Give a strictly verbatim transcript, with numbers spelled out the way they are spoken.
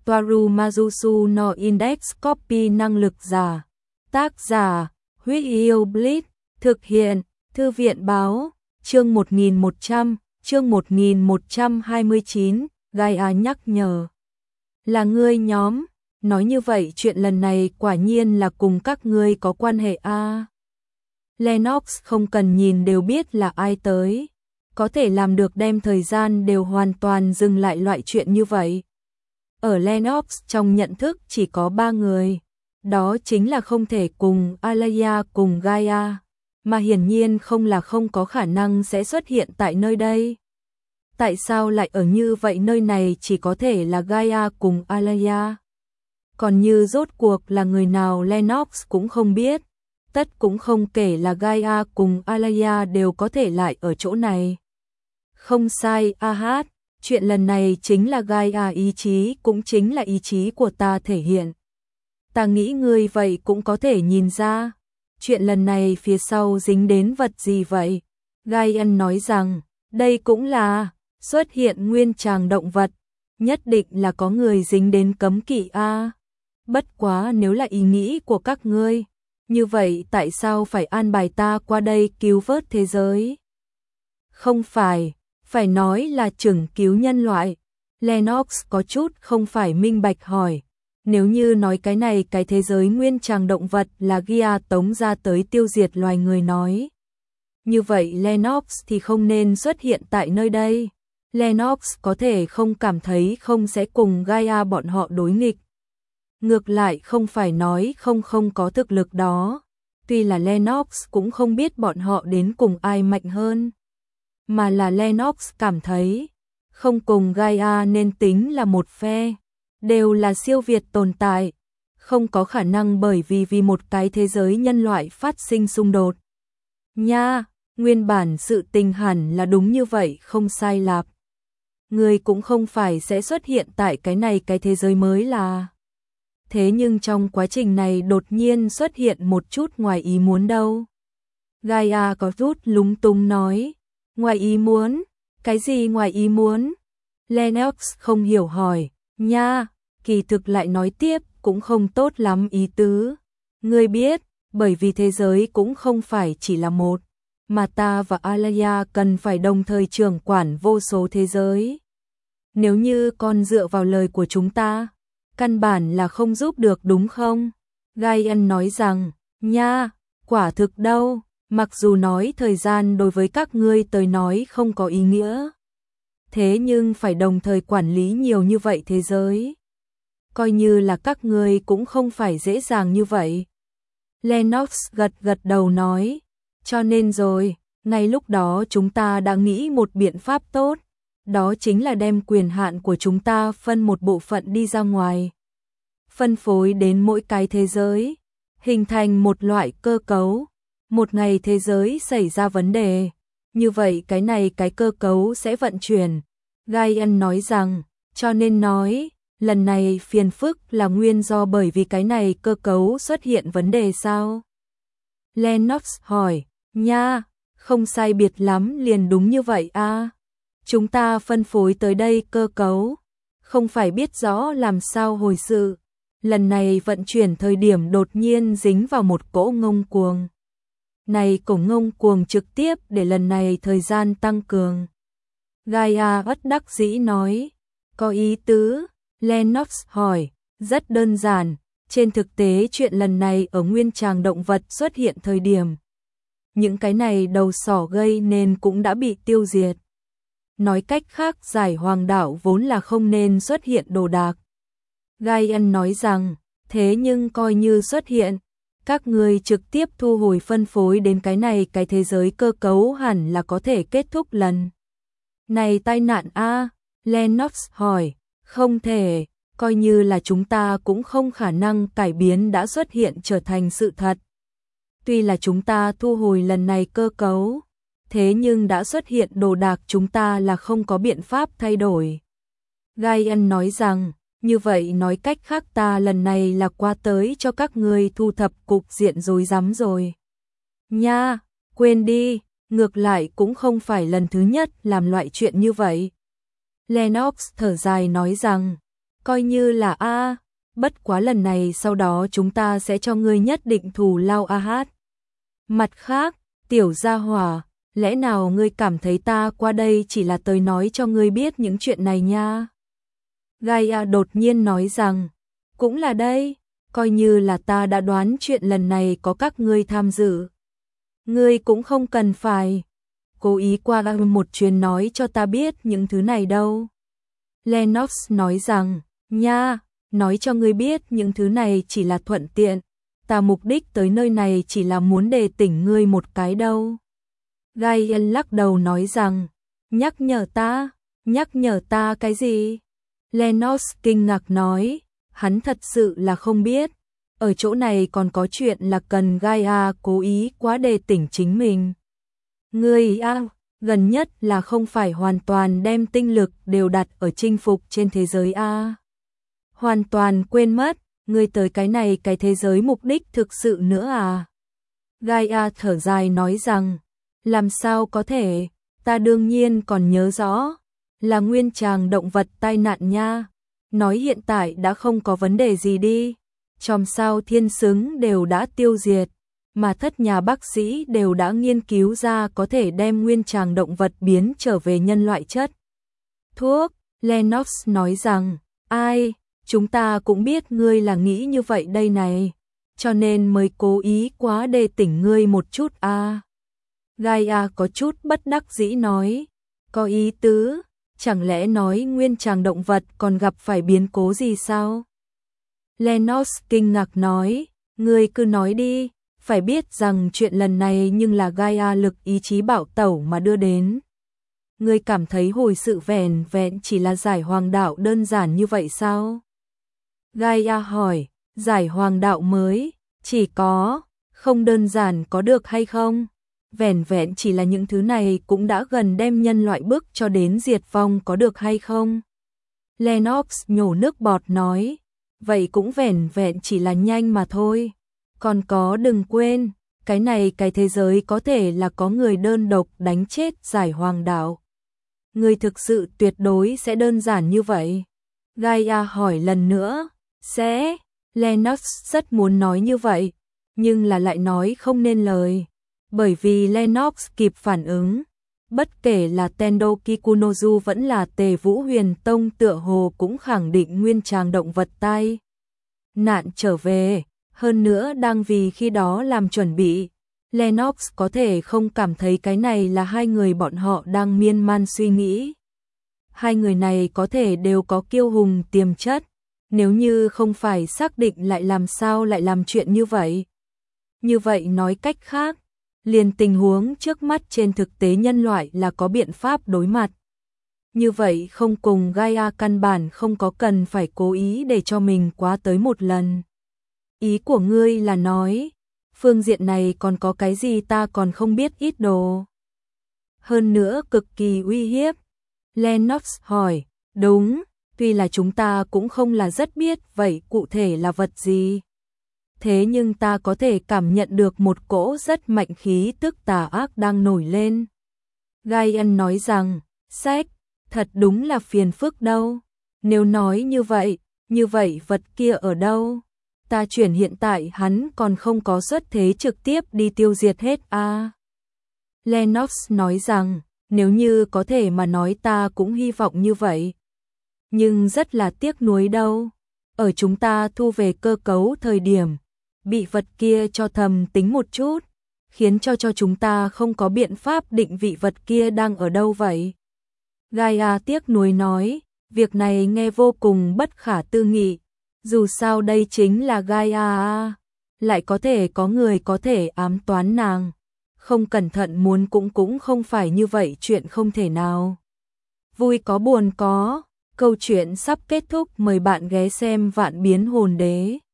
Toaru Majusu no Index Copy năng lực giả. Tác giả, Huyết Yêu Blitz, thực hiện, Thư viện báo, chương một nghìn một trăm, chương một nghìn một trăm hai mươi chín, Gaia nhắc nhở. Là ngươi nhóm, nói như vậy chuyện lần này quả nhiên là cùng các ngươi có quan hệ a. À. Lennox không cần nhìn đều biết là ai tới, có thể làm được đem thời gian đều hoàn toàn dừng lại loại chuyện như vậy. Ở Lennox trong nhận thức chỉ có ba người, đó chính là không thể cùng Alaya cùng Gaia, mà hiển nhiên không là không có khả năng sẽ xuất hiện tại nơi đây. Tại sao lại ở như vậy nơi này chỉ có thể là Gaia cùng Alaya? Còn như rốt cuộc là người nào Lennox cũng không biết, tất cũng không kể là Gaia cùng Alaya đều có thể lại ở chỗ này. Không sai, a hát, chuyện lần này chính là Gaia ý chí, cũng chính là ý chí của ta thể hiện. Ta nghĩ ngươi vậy cũng có thể nhìn ra, chuyện lần này phía sau dính đến vật gì vậy? Gaia nói rằng, đây cũng là xuất hiện nguyên tràng động vật, nhất định là có người dính đến cấm kỵ a. Bất quá nếu là ý nghĩ của các ngươi, như vậy tại sao phải an bài ta qua đây cứu vớt thế giới? Không phải, phải nói là chừng cứu nhân loại. Lennox có chút không phải minh bạch hỏi, nếu như nói cái này cái thế giới nguyên tràng động vật là Gia tống ra tới tiêu diệt loài người nói. Như vậy Lennox thì không nên xuất hiện tại nơi đây. Lennox có thể không cảm thấy không sẽ cùng Gaia bọn họ đối nghịch. Ngược lại không phải nói không không có thực lực đó. Tuy là Lennox cũng không biết bọn họ đến cùng ai mạnh hơn. Mà là Lennox cảm thấy không cùng Gaia nên tính là một phe. Đều là siêu việt tồn tại. Không có khả năng bởi vì vì một cái thế giới nhân loại phát sinh xung đột. Nha, nguyên bản sự tình hẳn là đúng như vậy không sai lạp. Người cũng không phải sẽ xuất hiện tại cái này cái thế giới mới là. Thế nhưng trong quá trình này đột nhiên xuất hiện một chút ngoài ý muốn đâu. Gaia có chút lúng túng nói. Ngoài ý muốn? Cái gì ngoài ý muốn? Lennox không hiểu hỏi. Nha, kỳ thực lại nói tiếp cũng không tốt lắm ý tứ. Ngươi biết, bởi vì thế giới cũng không phải chỉ là một, mà ta và Alaya cần phải đồng thời trưởng quản vô số thế giới. Nếu như con dựa vào lời của chúng ta, căn bản là không giúp được đúng không? Gaia nói rằng, nha, quả thực đâu, mặc dù nói thời gian đối với các ngươi tới nói không có ý nghĩa. Thế nhưng phải đồng thời quản lý nhiều như vậy thế giới. Coi như là các ngươi cũng không phải dễ dàng như vậy. Lennox gật gật đầu nói, cho nên rồi, ngay lúc đó chúng ta đã nghĩ một biện pháp tốt. Đó chính là đem quyền hạn của chúng ta phân một bộ phận đi ra ngoài. Phân phối đến mỗi cái thế giới, hình thành một loại cơ cấu. Một ngày thế giới xảy ra vấn đề, như vậy cái này cái cơ cấu sẽ vận chuyển. Gaia nói rằng, cho nên nói, lần này phiền phức là nguyên do bởi vì cái này cơ cấu xuất hiện vấn đề sao? Lennox hỏi, nha, không sai biệt lắm liền đúng như vậy a. À? Chúng ta phân phối tới đây cơ cấu, không phải biết rõ làm sao hồi sự. Lần này vận chuyển thời điểm đột nhiên dính vào một cỗ ngông cuồng. Này cổ ngông cuồng trực tiếp để lần này thời gian tăng cường. Gaia bất đắc dĩ nói, có ý tứ? Lennox hỏi, rất đơn giản, trên thực tế chuyện lần này ở nguyên tràng động vật xuất hiện thời điểm. Những cái này đầu sỏ gây nên cũng đã bị tiêu diệt. Nói cách khác giải hoàng đảo vốn là không nên xuất hiện đồ đạc. Gaia nói rằng, thế nhưng coi như xuất hiện, các người trực tiếp thu hồi phân phối đến cái này cái thế giới cơ cấu hẳn là có thể kết thúc lần. Này tai nạn a? Lennox hỏi, không thể, coi như là chúng ta cũng không khả năng cải biến đã xuất hiện trở thành sự thật. Tuy là chúng ta thu hồi lần này cơ cấu, thế nhưng đã xuất hiện đồ đạc chúng ta là không có biện pháp thay đổi. Gaia nói rằng, như vậy nói cách khác ta lần này là qua tới cho các ngươi thu thập cục diện rối rắm rồi. Nha, quên đi, ngược lại cũng không phải lần thứ nhất làm loại chuyện như vậy. Lennox thở dài nói rằng, Coi như là a, bất quá lần này sau đó chúng ta sẽ cho ngươi nhất định thù lao a hát. Mặt khác, tiểu gia hỏa, lẽ nào ngươi cảm thấy ta qua đây chỉ là tới nói cho ngươi biết những chuyện này nha? Gaia đột nhiên nói rằng, cũng là đây, coi như là ta đã đoán chuyện lần này có các ngươi tham dự. Ngươi cũng không cần phải cố ý qua một chuyến nói cho ta biết những thứ này đâu. Lennox nói rằng, nha, nói cho ngươi biết những thứ này chỉ là thuận tiện, ta mục đích tới nơi này chỉ là muốn đề tỉnh ngươi một cái đâu. Gaia lắc đầu nói rằng, nhắc nhở ta, nhắc nhở ta cái gì? Lennox kinh ngạc nói, hắn thật sự là không biết, ở chỗ này còn có chuyện là cần Gaia cố ý quá đề tỉnh chính mình. Ngươi a, gần nhất là không phải hoàn toàn đem tinh lực đều đặt ở chinh phục trên thế giới a. Hoàn toàn quên mất, ngươi tới cái này cái thế giới mục đích thực sự nữa à? Gaia thở dài nói rằng, làm sao có thể, ta đương nhiên còn nhớ rõ, là nguyên tràng động vật tai nạn nha, nói hiện tại đã không có vấn đề gì đi, chòm sao thiên xứng đều đã tiêu diệt, mà thất nhà bác sĩ đều đã nghiên cứu ra có thể đem nguyên tràng động vật biến trở về nhân loại chất. Thuốc, Lennox nói rằng, ai, chúng ta cũng biết ngươi là nghĩ như vậy đây này, cho nên mới cố ý quá đề tỉnh ngươi một chút a. À. Gaia có chút bất đắc dĩ nói, có ý tứ, chẳng lẽ nói nguyên tràng động vật còn gặp phải biến cố gì sao? Lennox kinh ngạc nói, ngươi cứ nói đi, phải biết rằng chuyện lần này nhưng là Gaia lực ý chí bạo tẩu mà đưa đến. Ngươi cảm thấy hồi sự vẻn vẹn chỉ là giải hoàng đạo đơn giản như vậy sao? Gaia hỏi, giải hoàng đạo mới, chỉ có, không đơn giản có được hay không? Vẻn vẹn chỉ là những thứ này cũng đã gần đem nhân loại bước cho đến diệt vong có được hay không? Lennox nhổ nước bọt nói, vậy cũng vẻn vẹn chỉ là nhanh mà thôi. Còn có đừng quên, cái này cái thế giới có thể là có người đơn độc đánh chết giải hoàng đạo. Người thực sự tuyệt đối sẽ đơn giản như vậy? Gaia hỏi lần nữa, sẽ, Lennox rất muốn nói như vậy, nhưng là lại nói không nên lời. Bởi vì Lennox kịp phản ứng, bất kể là Tendo Kikunozu vẫn là Tề Vũ Huyền Tông tựa hồ cũng khẳng định nguyên tràng động vật tai nạn trở về, hơn nữa đang vì khi đó làm chuẩn bị. Lennox có thể không cảm thấy cái này là hai người bọn họ đang miên man suy nghĩ. Hai người này có thể đều có kiêu hùng tiềm chất, nếu như không phải xác định lại làm sao lại làm chuyện như vậy. Như vậy nói cách khác, liền tình huống trước mắt trên thực tế nhân loại là có biện pháp đối mặt. Như vậy không cùng Gaia căn bản không có cần phải cố ý để cho mình quá tới một lần. Ý của ngươi là nói, phương diện này còn có cái gì ta còn không biết ít đồ. Hơn nữa cực kỳ uy hiếp. Lennox hỏi, đúng, tuy là chúng ta cũng không là rất biết vậy cụ thể là vật gì. Thế nhưng ta có thể cảm nhận được một cỗ rất mạnh khí tức tà ác đang nổi lên. Gaia nói rằng, sách, thật đúng là phiền phức đâu. Nếu nói như vậy, như vậy vật kia ở đâu? Ta chuyển hiện tại hắn còn không có xuất thế trực tiếp đi tiêu diệt hết a. À. Lennox nói rằng, nếu như có thể mà nói ta cũng hy vọng như vậy. Nhưng rất là tiếc nuối đâu. Ở chúng ta thu về cơ cấu thời điểm, bị vật kia cho thầm tính một chút, khiến cho cho chúng ta không có biện pháp định vị vật kia đang ở đâu vậy. Gaia tiếc nuối nói, việc này nghe vô cùng bất khả tư nghị, dù sao đây chính là Gaia, lại có thể có người có thể ám toán nàng, không cẩn thận muốn cũng cũng không phải như vậy chuyện không thể nào. Vui có buồn có, câu chuyện sắp kết thúc, mời bạn ghé xem Vạn Biến Hồn Đế.